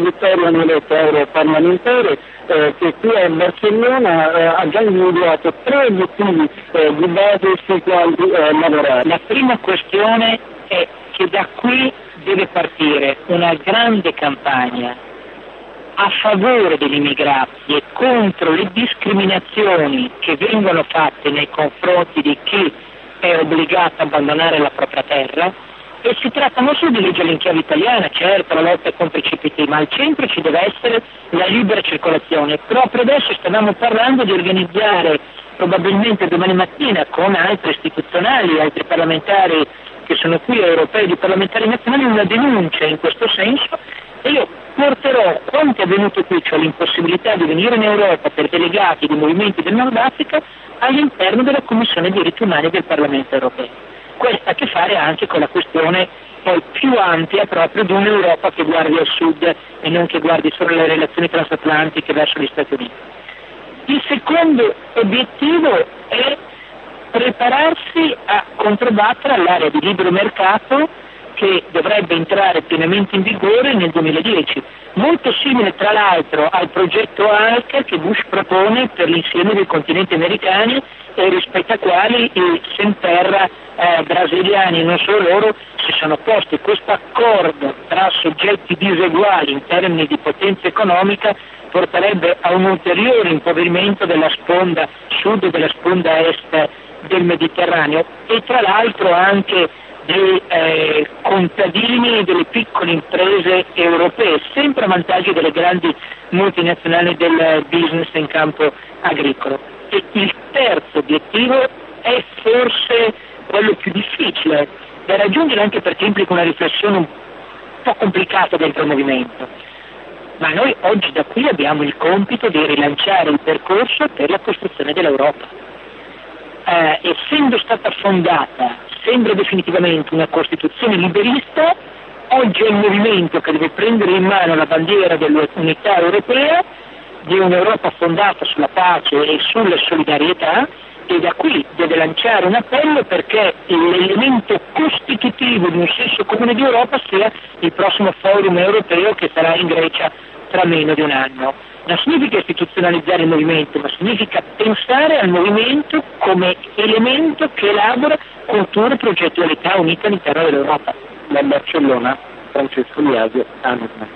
vittoria nell'eletta europarlamentare che qui a Barcellona ha già individuato 3 obiettivi di base sui quali lavorare. La prima questione è che da qui deve partire una grande campagna a favore degli immigrati e contro le discriminazioni che vengono fatte nei confronti di chi è obbligato a abbandonare la propria terra. E si tratta non solo di legge in chiave italiana, certo, la lotta contro i CPT, ma al centro ci deve essere la libera circolazione. Proprio adesso stavamo parlando di organizzare, probabilmente domani mattina, con altri istituzionali, altri parlamentari che sono qui, europei, di parlamentari nazionali, una denuncia in questo senso, e io porterò quanto è avvenuto qui, cioè l'impossibilità di venire in Europa per delegati di movimenti del Nord Africa, all'interno della Commissione diritti umani del Parlamento europeo. Questo ha a che fare anche con la questione poi più ampia proprio di un'Europa che guardi al sud e non che guardi solo le relazioni transatlantiche verso gli Stati Uniti. Il secondo obiettivo è prepararsi a controbattere all'area di libero mercato che dovrebbe entrare pienamente in vigore nel 2010, molto simile tra l'altro al progetto ALC che Bush propone per l'insieme dei continenti americani e rispetto a quali i Semterra brasiliani e non solo loro si sono posti. Questo accordo tra soggetti diseguali in termini di potenza economica porterebbe a un ulteriore impoverimento della sponda sud e della sponda est del Mediterraneo e tra l'altro anche dei contadini e delle piccole imprese europee, sempre a vantaggio delle grandi multinazionali del business in campo agricolo. E il terzo obiettivo è forse quello più difficile da raggiungere, anche perché implica una riflessione un po' complicata dentro il movimento. Ma noi oggi da qui abbiamo il compito di rilanciare il percorso per la costruzione dell'Europa. Essendo stata fondata, sembra definitivamente una Costituzione liberista, oggi è il movimento che deve prendere in mano la bandiera dell'unità europea, di un'Europa fondata sulla pace e sulla solidarietà, e da qui deve lanciare un appello perché l'elemento costitutivo di un senso comune di Europa sia il prossimo forum europeo che sarà in Grecia tra meno di un anno. Non significa istituzionalizzare il movimento, ma significa pensare al movimento come elemento che elabora cultura e progettualità unita all'interno dell'Europa. Da Barcellona, Francesco Liasio, ANESMA.